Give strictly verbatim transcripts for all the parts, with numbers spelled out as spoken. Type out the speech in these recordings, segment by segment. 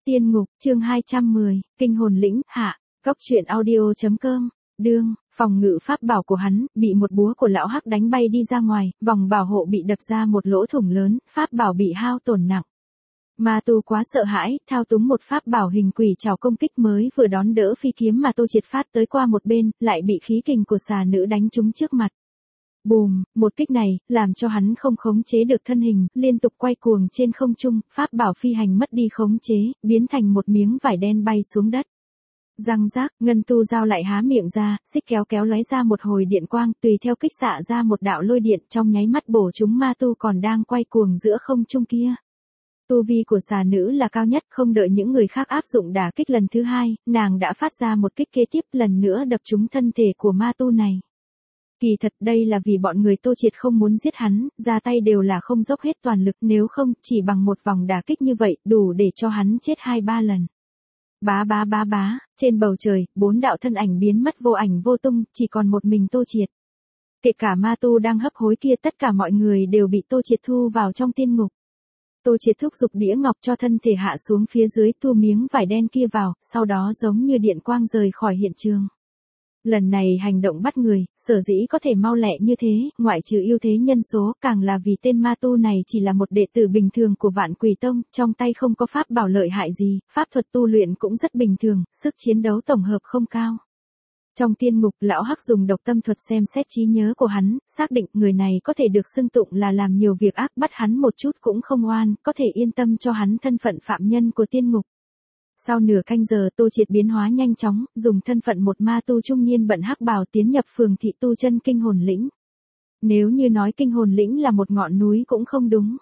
Tiên ngục, chương hai trăm mười, kinh hồn lĩnh, hạ, góc truyện audio.com, đương, phòng ngự pháp bảo của hắn, bị một búa của lão hắc đánh bay đi ra ngoài, vòng bảo hộ bị đập ra một lỗ thủng lớn, pháp bảo bị hao tổn nặng. Ma tu quá sợ hãi, thao túng một pháp bảo hình quỷ trảo công kích mới vừa đón đỡ phi kiếm mà Tô Triệt phát tới qua một bên, lại bị khí kình của xà nữ đánh trúng trước mặt. Bùm, một kích này, làm cho hắn không khống chế được thân hình, liên tục quay cuồng trên không trung, pháp bảo phi hành mất đi khống chế, biến thành một miếng vải đen bay xuống đất. Răng rác, ngân tu dao lại há miệng ra, xích kéo kéo lóe ra một hồi điện quang, tùy theo kích xạ ra một đạo lôi điện trong nháy mắt bổ trúng ma tu còn đang quay cuồng giữa không trung kia. Tu vi của xà nữ là cao nhất, không đợi những người khác áp dụng đả kích lần thứ hai, nàng đã phát ra một kích kế tiếp lần nữa đập trúng thân thể của ma tu này. Kỳ thật đây là vì bọn người Tô Triệt không muốn giết hắn, ra tay đều là không dốc hết toàn lực, nếu không, chỉ bằng một vòng đả kích như vậy, đủ để cho hắn chết hai ba lần. Bá bá bá bá, trên bầu trời, bốn đạo thân ảnh biến mất vô ảnh vô tung, chỉ còn một mình Tô Triệt. Kể cả ma tu đang hấp hối kia, tất cả mọi người đều bị Tô Triệt thu vào trong tiên ngục. Tô Triệt thúc giục đĩa ngọc cho thân thể hạ xuống phía dưới, thu miếng vải đen kia vào, sau đó giống như điện quang rời khỏi hiện trường. Lần này hành động bắt người, sở dĩ có thể mau lẹ như thế, ngoại trừ ưu thế nhân số, càng là vì tên ma tu này chỉ là một đệ tử bình thường của Vạn Quỷ Tông, trong tay không có pháp bảo lợi hại gì, pháp thuật tu luyện cũng rất bình thường, sức chiến đấu tổng hợp không cao. Trong tiên ngục, lão hắc dùng độc tâm thuật xem xét trí nhớ của hắn, xác định người này có thể được xưng tụng là làm nhiều việc ác, bắt hắn một chút cũng không oan, có thể yên tâm cho hắn thân phận phạm nhân của tiên ngục. Sau nửa canh giờ, Tô Triệt biến hóa nhanh chóng, dùng thân phận một ma tu trung niên bận hắc bào tiến nhập phường thị tu chân kinh hồn lĩnh. Nếu như nói kinh hồn lĩnh là một ngọn núi cũng không đúng.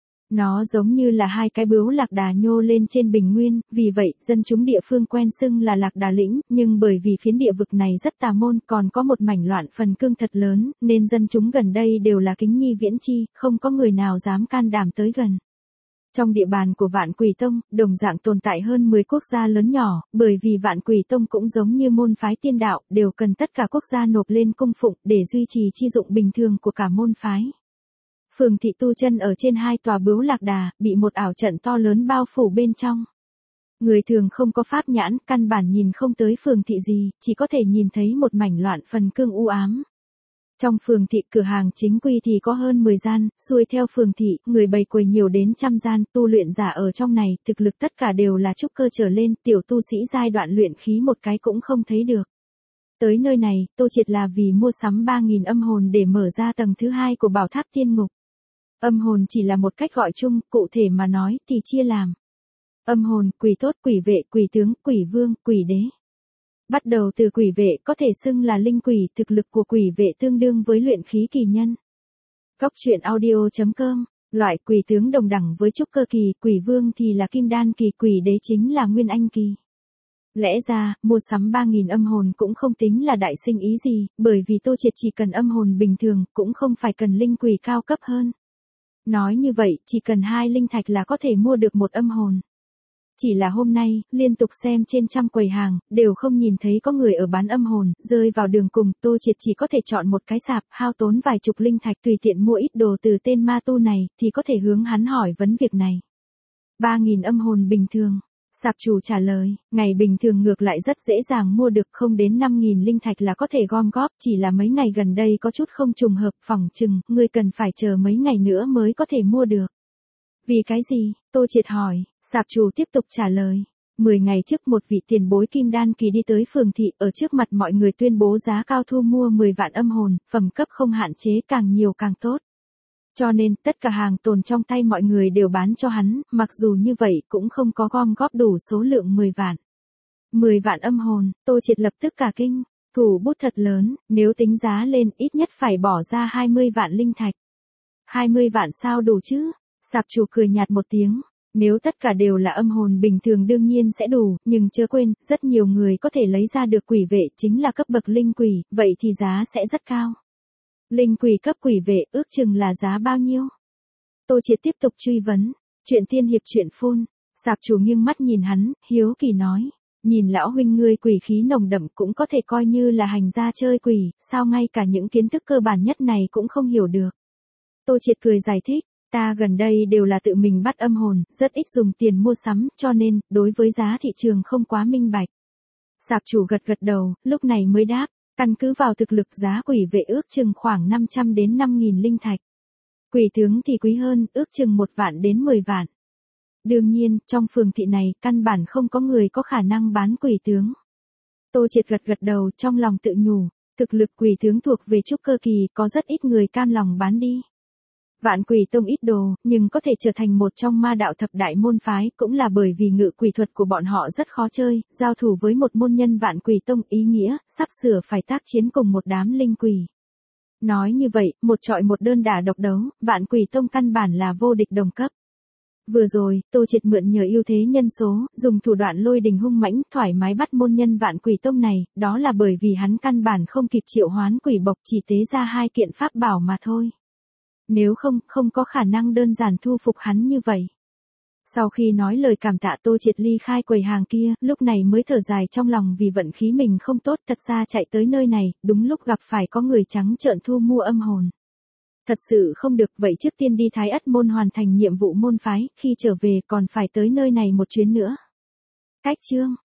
Nó giống như là hai cái bướu lạc đà nhô lên trên bình nguyên, vì vậy, dân chúng địa phương quen xưng là lạc đà lĩnh, nhưng bởi vì phiến địa vực này rất tà môn, còn có một mảnh loạn phần cương thật lớn, nên dân chúng gần đây đều là kính nhi viễn chi, không có người nào dám can đảm tới gần. Trong địa bàn của Vạn Quỷ Tông, đồng dạng tồn tại hơn mười quốc gia lớn nhỏ, bởi vì Vạn Quỷ Tông cũng giống như môn phái tiên đạo, đều cần tất cả quốc gia nộp lên cung phụng để duy trì chi dụng bình thường của cả môn phái. Phường thị tu chân ở trên hai tòa bướu lạc đà, bị một ảo trận to lớn bao phủ bên trong. Người thường không có pháp nhãn, căn bản nhìn không tới phường thị gì, chỉ có thể nhìn thấy một mảnh loạn phần cương u ám. Trong phường thị cửa hàng chính quy thì có hơn mười gian, xuôi theo phường thị, người bày quầy nhiều đến trăm gian, tu luyện giả ở trong này, thực lực tất cả đều là trúc cơ trở lên, tiểu tu sĩ giai đoạn luyện khí một cái cũng không thấy được. Tới nơi này, Tô Triệt là vì mua sắm ba nghìn âm hồn để mở ra tầng thứ hai của bảo tháp tiên ngục. Âm hồn chỉ là một cách gọi chung, cụ thể mà nói thì chia làm âm hồn, quỷ tốt, quỷ vệ, quỷ tướng, quỷ vương, quỷ đế. Bắt đầu từ quỷ vệ có thể xưng là linh quỷ, thực lực của quỷ vệ tương đương với luyện khí kỳ nhân. Góc truyện audio.com, loại quỷ tướng đồng đẳng với trúc cơ kỳ, quỷ vương thì là kim đan kỳ, quỷ đế chính là nguyên anh kỳ. Lẽ ra, mua sắm ba nghìn âm hồn cũng không tính là đại sinh ý gì, bởi vì Tô Triệt chỉ cần âm hồn bình thường, cũng không phải cần linh quỷ cao cấp hơn. Nói như vậy, chỉ cần hai linh thạch là có thể mua được một âm hồn. Chỉ là hôm nay, liên tục xem trên trăm quầy hàng, đều không nhìn thấy có người ở bán âm hồn, rơi vào đường cùng, Tô Triệt chỉ có thể chọn một cái sạp, hao tốn vài chục linh thạch tùy tiện mua ít đồ từ tên ma tu này, thì có thể hướng hắn hỏi vấn việc này. ba nghìn âm hồn bình thường. Sạp chủ trả lời, ngày bình thường ngược lại rất dễ dàng mua được, không đến năm nghìn linh thạch là có thể gom góp, chỉ là mấy ngày gần đây có chút không trùng hợp, phỏng chừng, ngươi cần phải chờ mấy ngày nữa mới có thể mua được. Vì cái gì? Tô Triệt hỏi, sạp chủ tiếp tục trả lời. mười ngày trước một vị tiền bối kim đan kỳ đi tới phường thị, ở trước mặt mọi người tuyên bố giá cao thu mua mười vạn âm hồn, phẩm cấp không hạn chế, càng nhiều càng tốt. Cho nên, tất cả hàng tồn trong tay mọi người đều bán cho hắn, mặc dù như vậy cũng không có gom góp đủ số lượng mười vạn. mười vạn âm hồn, Tô Triệt lập tức cả kinh, thủ bút thật lớn, nếu tính giá lên ít nhất phải bỏ ra hai mươi vạn linh thạch. hai mươi vạn sao đủ chứ? Sạp chủ cười nhạt một tiếng, nếu tất cả đều là âm hồn bình thường đương nhiên sẽ đủ, nhưng chớ quên, rất nhiều người có thể lấy ra được quỷ vệ chính là cấp bậc linh quỷ, vậy thì giá sẽ rất cao. Linh quỷ cấp quỷ vệ ước chừng là giá bao nhiêu? Tô Triệt tiếp tục truy vấn, chuyện tiên hiệp chuyện phun, sạp chủ nghiêng mắt nhìn hắn, hiếu kỳ nói, nhìn lão huynh ngươi quỷ khí nồng đậm cũng có thể coi như là hành gia chơi quỷ, sao ngay cả những kiến thức cơ bản nhất này cũng không hiểu được. Tô Triệt cười giải thích. Ta gần đây đều là tự mình bắt âm hồn, rất ít dùng tiền mua sắm, cho nên, đối với giá thị trường không quá minh bạch. Sạp chủ gật gật đầu, lúc này mới đáp, căn cứ vào thực lực giá quỷ vệ ước chừng khoảng năm trăm đến năm nghìn linh thạch. Quỷ tướng thì quý hơn, ước chừng một vạn đến mười vạn. Đương nhiên, trong phường thị này, căn bản không có người có khả năng bán quỷ tướng. Tô Triệt gật gật đầu trong lòng tự nhủ, thực lực quỷ tướng thuộc về trúc cơ kỳ, có rất ít người cam lòng bán đi. Vạn Quỷ Tông ít đồ, nhưng có thể trở thành một trong ma đạo thập đại môn phái, cũng là bởi vì ngự quỷ thuật của bọn họ rất khó chơi, giao thủ với một môn nhân Vạn Quỷ Tông ý nghĩa, sắp sửa phải tác chiến cùng một đám linh quỷ. Nói như vậy, một trọi một đơn đả độc đấu, Vạn Quỷ Tông căn bản là vô địch đồng cấp. Vừa rồi, Tô Triệt mượn nhờ ưu thế nhân số, dùng thủ đoạn lôi đình hung mãnh, thoải mái bắt môn nhân Vạn Quỷ Tông này, đó là bởi vì hắn căn bản không kịp triệu hoán quỷ bộc, chỉ tế ra hai kiện pháp bảo mà thôi. Nếu không, không có khả năng đơn giản thu phục hắn như vậy. Sau khi nói lời cảm tạ, Tô Triệt ly khai quầy hàng kia, lúc này mới thở dài trong lòng vì vận khí mình không tốt, thật xa chạy tới nơi này, đúng lúc gặp phải có người trắng trợn thu mua âm hồn. Thật sự không được, vậy trước tiên đi Thái Ất môn hoàn thành nhiệm vụ môn phái, khi trở về còn phải tới nơi này một chuyến nữa. Cách chương